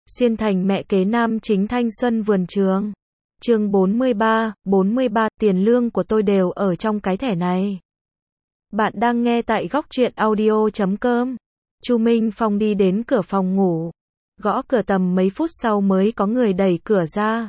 Xuyên thành mẹ kế nam chính thanh xuân vườn trường. Chương 43, tiền lương của tôi đều ở trong cái thẻ này. Bạn đang nghe tại góc truyện audio.com. Chu Minh Phong đi đến cửa phòng ngủ. Gõ cửa tầm mấy phút sau mới có người đẩy cửa ra.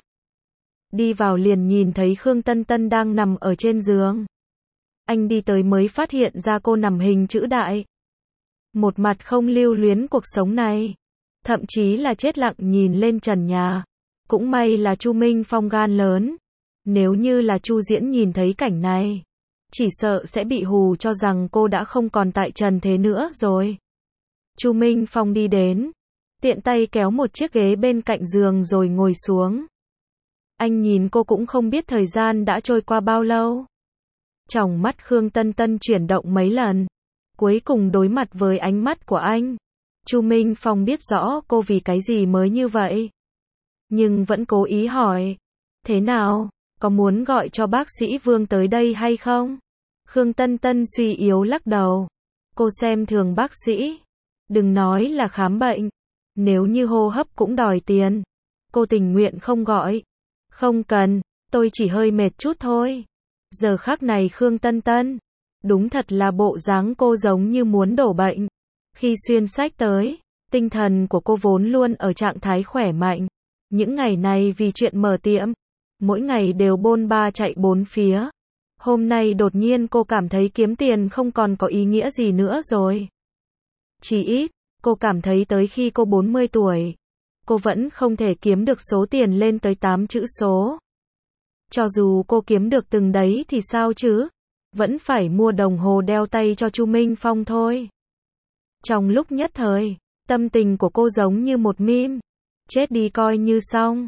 Đi vào liền nhìn thấy Khương Tân Tân đang nằm ở trên giường. Anh đi tới mới phát hiện ra cô nằm hình chữ đại. Một mặt không lưu luyến cuộc sống này. Thậm chí là chết lặng nhìn lên trần nhà. Cũng may là Chu Minh Phong gan lớn. Nếu như là Chu Diễn nhìn thấy cảnh này, chỉ sợ sẽ bị hù cho rằng cô đã không còn tại trần thế nữa rồi. Chu Minh Phong đi đến, tiện tay kéo một chiếc ghế bên cạnh giường rồi ngồi xuống. Anh nhìn cô cũng không biết thời gian đã trôi qua bao lâu. Tròng mắt Khương Tân Tân chuyển động mấy lần, cuối cùng đối mặt với ánh mắt của anh. Chu Minh Phong biết rõ cô vì cái gì mới như vậy, nhưng vẫn cố ý hỏi, thế nào, có muốn gọi cho bác sĩ Vương tới đây hay không? Khương Tân Tân suy yếu lắc đầu, cô xem thường bác sĩ, đừng nói là khám bệnh, nếu như hô hấp cũng đòi tiền, cô tình nguyện không gọi. Không cần, tôi chỉ hơi mệt chút thôi. Giờ khắc này Khương Tân Tân, đúng thật là bộ dáng cô giống như muốn đổ bệnh. Khi xuyên sách tới, tinh thần của cô vốn luôn ở trạng thái khỏe mạnh. Những ngày này vì chuyện mở tiệm, mỗi ngày đều bôn ba chạy bốn phía. Hôm nay đột nhiên cô cảm thấy kiếm tiền không còn có ý nghĩa gì nữa rồi. Chỉ ít, cô cảm thấy tới khi cô 40 tuổi, cô vẫn không thể kiếm được số tiền lên tới 8 chữ số. Cho dù cô kiếm được từng đấy thì sao chứ? Vẫn phải mua đồng hồ đeo tay cho Chu Minh Phong thôi. Trong lúc nhất thời, tâm tình của cô giống như một meme. Chết đi coi như xong.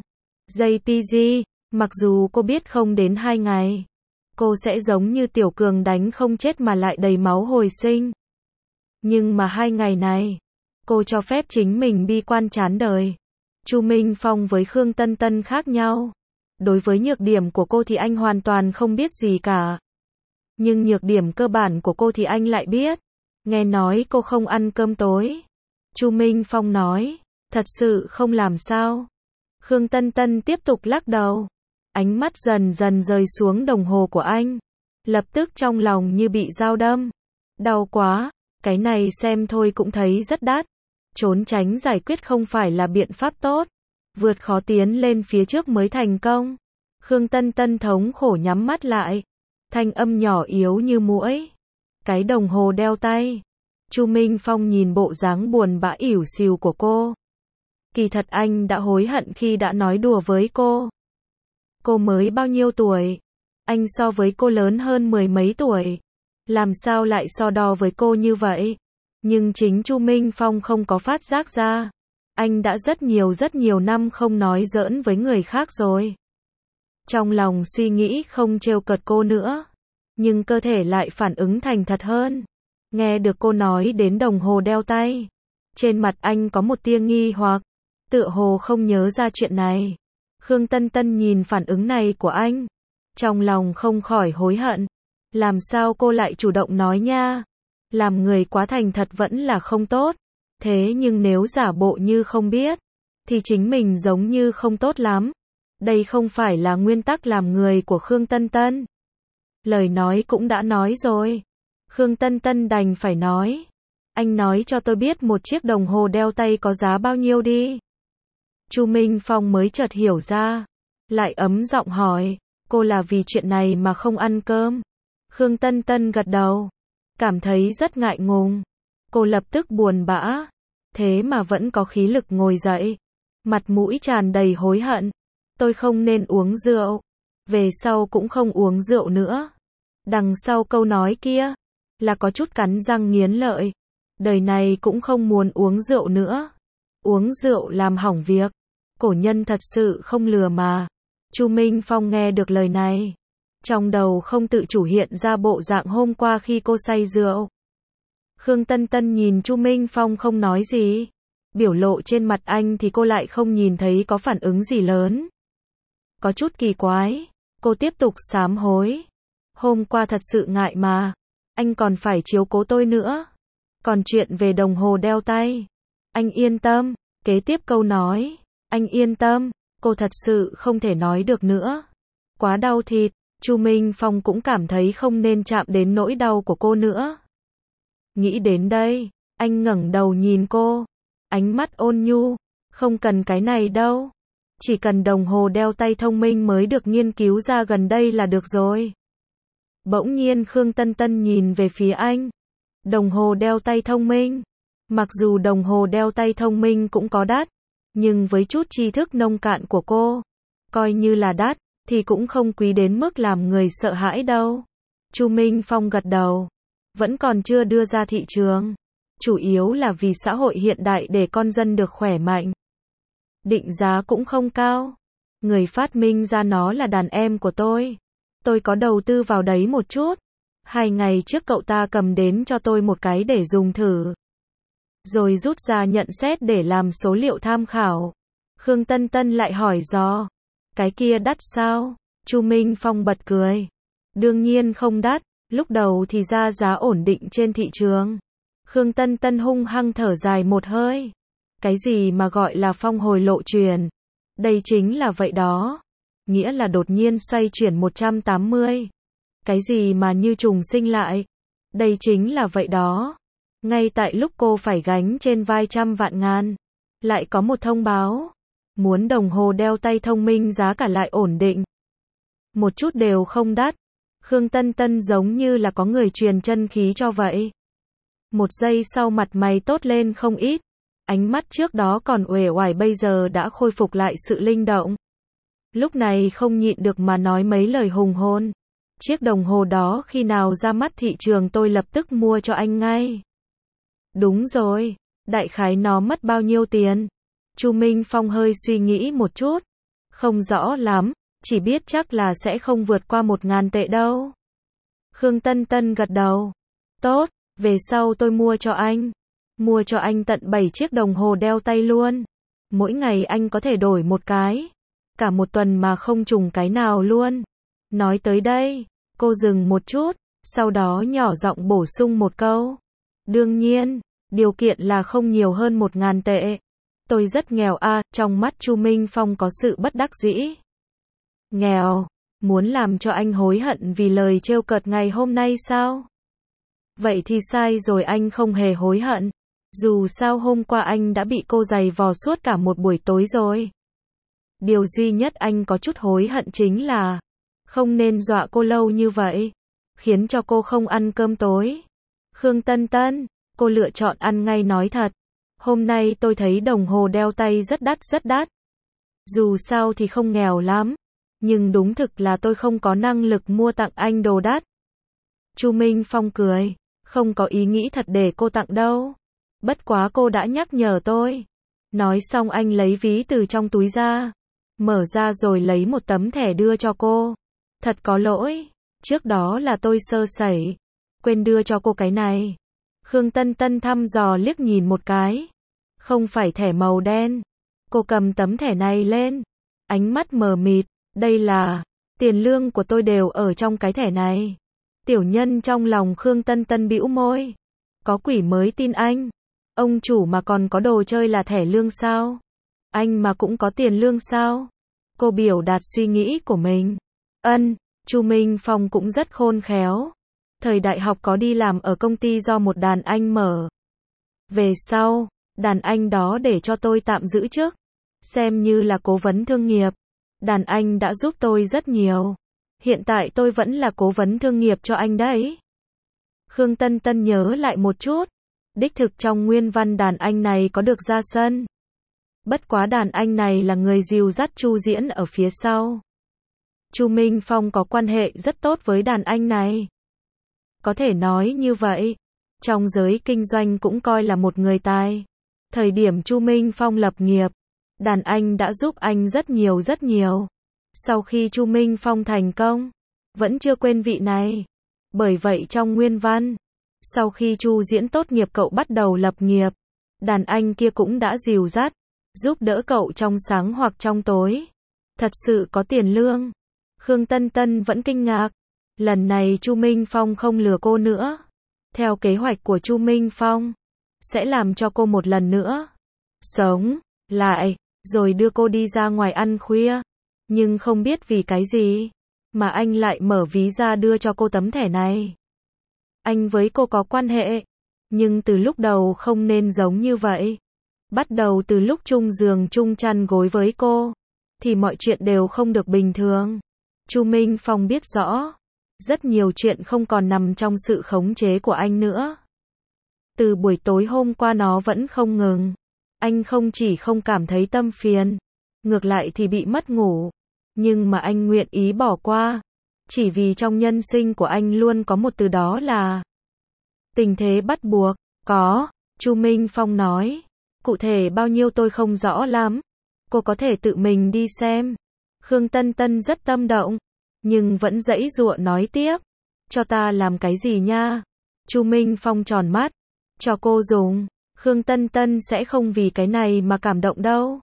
JPG, mặc dù cô biết không đến 2 ngày, cô sẽ giống như Tiểu Cường đánh không chết mà lại đầy máu hồi sinh. Nhưng mà 2 ngày này, cô cho phép chính mình bi quan chán đời. Chu Minh Phong với Khương Tân Tân khác nhau. Đối với nhược điểm của cô thì anh hoàn toàn không biết gì cả. Nhưng nhược điểm cơ bản của cô thì anh lại biết. Nghe nói cô không ăn cơm tối. Chu Minh Phong nói, thật sự không làm sao. Khương Tân Tân tiếp tục lắc đầu. Ánh mắt dần dần rơi xuống đồng hồ của anh. Lập tức trong lòng như bị dao đâm. Đau quá, cái này xem thôi cũng thấy rất đắt. Trốn tránh giải quyết không phải là biện pháp tốt. Vượt khó tiến lên phía trước mới thành công. Khương Tân Tân thống khổ nhắm mắt lại. Thanh âm nhỏ yếu như muỗi. Cái đồng hồ đeo tay. Chu Minh Phong nhìn bộ dáng buồn bã ỉu xìu của cô. Kỳ thật anh đã hối hận khi đã nói đùa với cô. Cô mới bao nhiêu tuổi? Anh so với cô lớn hơn 10 mấy tuổi. Làm sao lại so đo với cô như vậy? Nhưng chính Chu Minh Phong không có phát giác ra. Anh đã rất nhiều năm không nói giỡn với người khác rồi. Trong lòng suy nghĩ không trêu cợt cô nữa. Nhưng cơ thể lại phản ứng thành thật hơn. Nghe được cô nói đến đồng hồ đeo tay. Trên mặt anh có một tia nghi hoặc. Tựa hồ không nhớ ra chuyện này. Khương Tân Tân nhìn phản ứng này của anh. Trong lòng không khỏi hối hận. Làm sao cô lại chủ động nói nha. Làm người quá thành thật vẫn là không tốt. Thế nhưng nếu giả bộ như không biết, thì chính mình giống như không tốt lắm. Đây không phải là nguyên tắc làm người của Khương Tân Tân. Lời nói cũng đã nói rồi. Khương Tân Tân đành phải nói. Anh nói cho tôi biết một chiếc đồng hồ đeo tay có giá bao nhiêu đi. Chu Minh Phong mới chợt hiểu ra. Lại ấm giọng hỏi. Cô là vì chuyện này mà không ăn cơm. Khương Tân Tân gật đầu. Cảm thấy rất ngại ngùng. Cô lập tức buồn bã. Thế mà vẫn có khí lực ngồi dậy. Mặt mũi tràn đầy hối hận. Tôi không nên uống rượu. Về sau cũng không uống rượu nữa. Đằng sau câu nói kia là có chút cắn răng nghiến lợi. Đời này cũng không muốn uống rượu nữa. Uống rượu làm hỏng việc. Cổ nhân thật sự không lừa mà. Chu Minh Phong nghe được lời này. Trong đầu không tự chủ hiện ra bộ dạng hôm qua khi cô say rượu. Khương Tân Tân nhìn Chu Minh Phong không nói gì. Biểu lộ trên mặt anh thì cô lại không nhìn thấy có phản ứng gì lớn. Có chút kỳ quái. Cô tiếp tục sám hối. Hôm qua thật sự ngại mà. Anh còn phải chiếu cố tôi nữa. Còn chuyện về đồng hồ đeo tay. Anh yên tâm. Kế tiếp câu nói, anh yên tâm, cô thật sự không thể nói được nữa. Quá đau thịt, Chu Minh Phong cũng cảm thấy không nên chạm đến nỗi đau của cô nữa. Nghĩ đến đây, anh ngẩng đầu nhìn cô, ánh mắt ôn nhu, không cần cái này đâu. Chỉ cần đồng hồ đeo tay thông minh mới được nghiên cứu ra gần đây là được rồi. Bỗng nhiên Khương Tân Tân nhìn về phía anh. Đồng hồ đeo tay thông minh. Mặc dù đồng hồ đeo tay thông minh cũng có đắt, nhưng với chút tri thức nông cạn của cô, coi như là đắt, thì cũng không quý đến mức làm người sợ hãi đâu. Chu Minh Phong gật đầu. Vẫn còn chưa đưa ra thị trường. Chủ yếu là vì xã hội hiện đại để con dân được khỏe mạnh. Định giá cũng không cao. Người phát minh ra nó là đàn em của tôi. Tôi có đầu tư vào đấy một chút. 2 ngày trước cậu ta cầm đến cho tôi một cái để dùng thử. Rồi rút ra nhận xét để làm số liệu tham khảo. Khương Tân Tân lại hỏi dò. Cái kia đắt sao? Chu Minh Phong bật cười. Đương nhiên không đắt, lúc đầu thì ra giá ổn định trên thị trường. Khương Tân Tân hung hăng thở dài một hơi. Cái gì mà gọi là phong hồi lộ chuyển? Đây chính là vậy đó. Nghĩa là đột nhiên xoay chuyển 180. Cái gì mà như trùng sinh lại? Đây chính là vậy đó. Ngay tại lúc cô phải gánh trên vai trăm vạn ngàn, lại có một thông báo. Muốn đồng hồ đeo tay thông minh giá cả lại ổn định. Một chút đều không đắt. Khương Tân Tân giống như là có người truyền chân khí cho vậy. Một giây sau mặt mày tốt lên không ít. Ánh mắt trước đó còn uể oải bây giờ đã khôi phục lại sự linh động. Lúc này không nhịn được mà nói mấy lời hùng hồn. Chiếc đồng hồ đó khi nào ra mắt thị trường tôi lập tức mua cho anh ngay. Đúng rồi, đại khái nó mất bao nhiêu tiền? Chu Minh Phong hơi suy nghĩ một chút. Không rõ lắm, chỉ biết chắc là sẽ không vượt qua 1.000 tệ đâu. Khương Tân Tân gật đầu. Tốt, về sau tôi mua cho anh. Mua cho anh tận 7 chiếc đồng hồ đeo tay luôn. Mỗi ngày anh có thể đổi một cái. Cả một tuần mà không trùng cái nào luôn. Nói tới đây, cô dừng một chút, sau đó nhỏ giọng bổ sung một câu. Đương nhiên, điều kiện là không nhiều hơn 1.000 tệ. Tôi rất nghèo à, trong mắt Chu Minh Phong có sự bất đắc dĩ. Nghèo, muốn làm cho anh hối hận vì lời trêu cợt ngày hôm nay sao? Vậy thì sai rồi, anh không hề hối hận. Dù sao hôm qua anh đã bị cô giày vò suốt cả một buổi tối rồi. Điều duy nhất anh có chút hối hận chính là không nên dọa cô lâu như vậy, khiến cho cô không ăn cơm tối. Khương Tân Tân, cô lựa chọn ăn ngay nói thật. Hôm nay tôi thấy đồng hồ đeo tay rất đắt rất đắt. Dù sao thì không nghèo lắm, nhưng đúng thực là tôi không có năng lực mua tặng anh đồ đắt. Chu Minh Phong cười, không có ý nghĩ thật để cô tặng đâu. Bất quá cô đã nhắc nhở tôi. Nói xong anh lấy ví từ trong túi ra, mở ra rồi lấy một tấm thẻ đưa cho cô. Thật có lỗi, trước đó là tôi sơ sẩy, quên đưa cho cô cái này. Khương Tân Tân thăm dò liếc nhìn một cái. Không phải thẻ màu đen. Cô cầm tấm thẻ này lên, ánh mắt mờ mịt. Đây là, tiền lương của tôi đều ở trong cái thẻ này. Tiểu nhân trong lòng Khương Tân Tân bĩu môi. Có quỷ mới tin anh. Ông chủ mà còn có đồ chơi là thẻ lương sao? Anh mà cũng có tiền lương sao? Cô biểu đạt suy nghĩ của mình. Chu Minh Phong cũng rất khôn khéo. Thời đại học có đi làm ở công ty do một đàn anh mở. Về sau, đàn anh đó để cho tôi tạm giữ chức, xem như là cố vấn thương nghiệp. Đàn anh đã giúp tôi rất nhiều. Hiện tại tôi vẫn là cố vấn thương nghiệp cho anh đấy. Khương Tân Tân nhớ lại một chút. Đích thực trong nguyên văn đàn anh này có được ra sân. Bất quá đàn anh này là người dìu dắt Chu Diễn ở phía sau. Chu Minh Phong có quan hệ rất tốt với đàn anh này. Có thể nói như vậy, trong giới kinh doanh cũng coi là một người tài. Thời điểm Chu Minh Phong lập nghiệp, đàn anh đã giúp anh rất nhiều rất nhiều. Sau khi Chu Minh Phong thành công, vẫn chưa quên vị này. Bởi vậy trong nguyên văn, sau khi Chu Diễn tốt nghiệp cậu bắt đầu lập nghiệp, đàn anh kia cũng đã dìu dắt, giúp đỡ cậu trong sáng hoặc trong tối. Thật sự có tiền lương. Khương Tân Tân vẫn kinh ngạc. Lần này Chu Minh Phong không lừa cô nữa. Theo kế hoạch của Chu Minh Phong, sẽ làm cho cô một lần nữa sống lại, rồi đưa cô đi ra ngoài ăn khuya. Nhưng không biết vì cái gì, mà anh lại mở ví ra đưa cho cô tấm thẻ này. Anh với cô có quan hệ, nhưng từ lúc đầu không nên giống như vậy. Bắt đầu từ lúc chung giường chung chăn gối với cô, thì mọi chuyện đều không được bình thường. Chu Minh Phong biết rõ, rất nhiều chuyện không còn nằm trong sự khống chế của anh nữa. Từ buổi tối hôm qua nó vẫn không ngừng. Anh không chỉ không cảm thấy tâm phiền, ngược lại thì bị mất ngủ. Nhưng mà anh nguyện ý bỏ qua, chỉ vì trong nhân sinh của anh luôn có một từ, đó là tình thế bắt buộc. Có, Chu Minh Phong nói. Cụ thể bao nhiêu tôi không rõ lắm. Cô có thể tự mình đi xem. Khương Tân Tân rất tâm động, nhưng vẫn giãy giụa nói tiếp. Cho ta làm cái gì nha? Chu Minh Phong tròn mắt. Cho cô dùng. Khương Tân Tân sẽ không vì cái này mà cảm động đâu.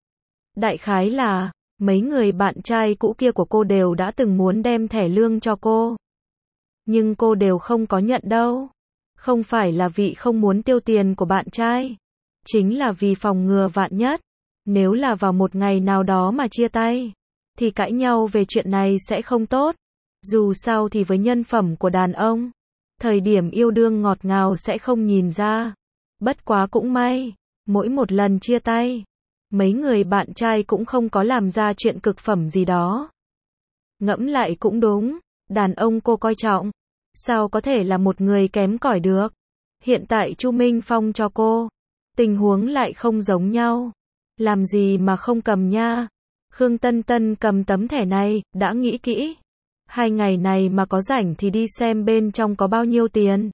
Đại khái là, mấy người bạn trai cũ kia của cô đều đã từng muốn đem thẻ lương cho cô. Nhưng cô đều không có nhận đâu. Không phải là vì không muốn tiêu tiền của bạn trai, chính là vì phòng ngừa vạn nhất. Nếu là vào một ngày nào đó mà chia tay, thì cãi nhau về chuyện này sẽ không tốt. Dù sao thì với nhân phẩm của đàn ông, thời điểm yêu đương ngọt ngào sẽ không nhìn ra. Bất quá cũng may, mỗi một lần chia tay, mấy người bạn trai cũng không có làm ra chuyện cực phẩm gì đó. Ngẫm lại cũng đúng, đàn ông cô coi trọng, sao có thể là một người kém cỏi được. Hiện tại Chu Minh Phong cho cô, tình huống lại không giống nhau. Làm gì mà không cầm nha. Khương Tân Tân cầm tấm thẻ này, đã nghĩ kỹ. 2 ngày này mà có rảnh thì đi xem bên trong có bao nhiêu tiền.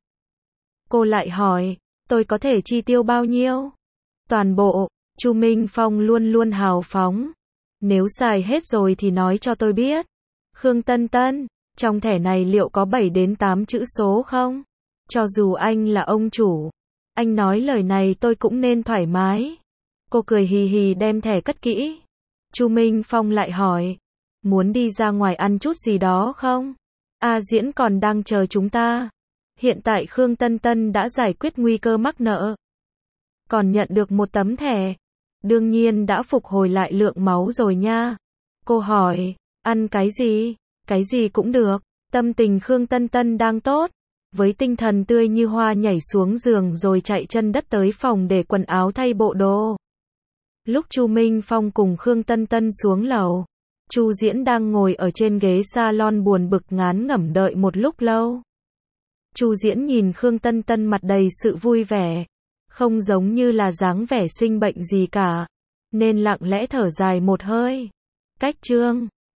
Cô lại hỏi, tôi có thể chi tiêu bao nhiêu? Toàn bộ. Chu Minh Phong luôn luôn hào phóng. Nếu xài hết rồi thì nói cho tôi biết. Khương Tân Tân, trong thẻ này liệu có 7 đến 8 chữ số không? Cho dù anh là ông chủ, anh nói lời này tôi cũng nên thoải mái. Cô cười hì hì đem thẻ cất kỹ. Chu Minh Phong lại hỏi, muốn đi ra ngoài ăn chút gì đó không? A Diễn còn đang chờ chúng ta. Hiện tại Khương Tân Tân đã giải quyết nguy cơ mắc nợ, còn nhận được một tấm thẻ, đương nhiên đã phục hồi lại lượng máu rồi nha. Cô hỏi, ăn cái gì? Cái gì cũng được. Tâm tình Khương Tân Tân đang tốt, với tinh thần tươi như hoa nhảy xuống giường rồi chạy chân đất tới phòng để quần áo thay bộ đồ. Lúc Chu Minh Phong cùng Khương Tân Tân xuống lầu, Chu Diễn đang ngồi ở trên ghế salon buồn bực ngán ngẩm đợi một lúc lâu. Chu Diễn nhìn Khương Tân Tân mặt đầy sự vui vẻ, không giống như là dáng vẻ sinh bệnh gì cả, nên lặng lẽ thở dài một hơi. Cách chương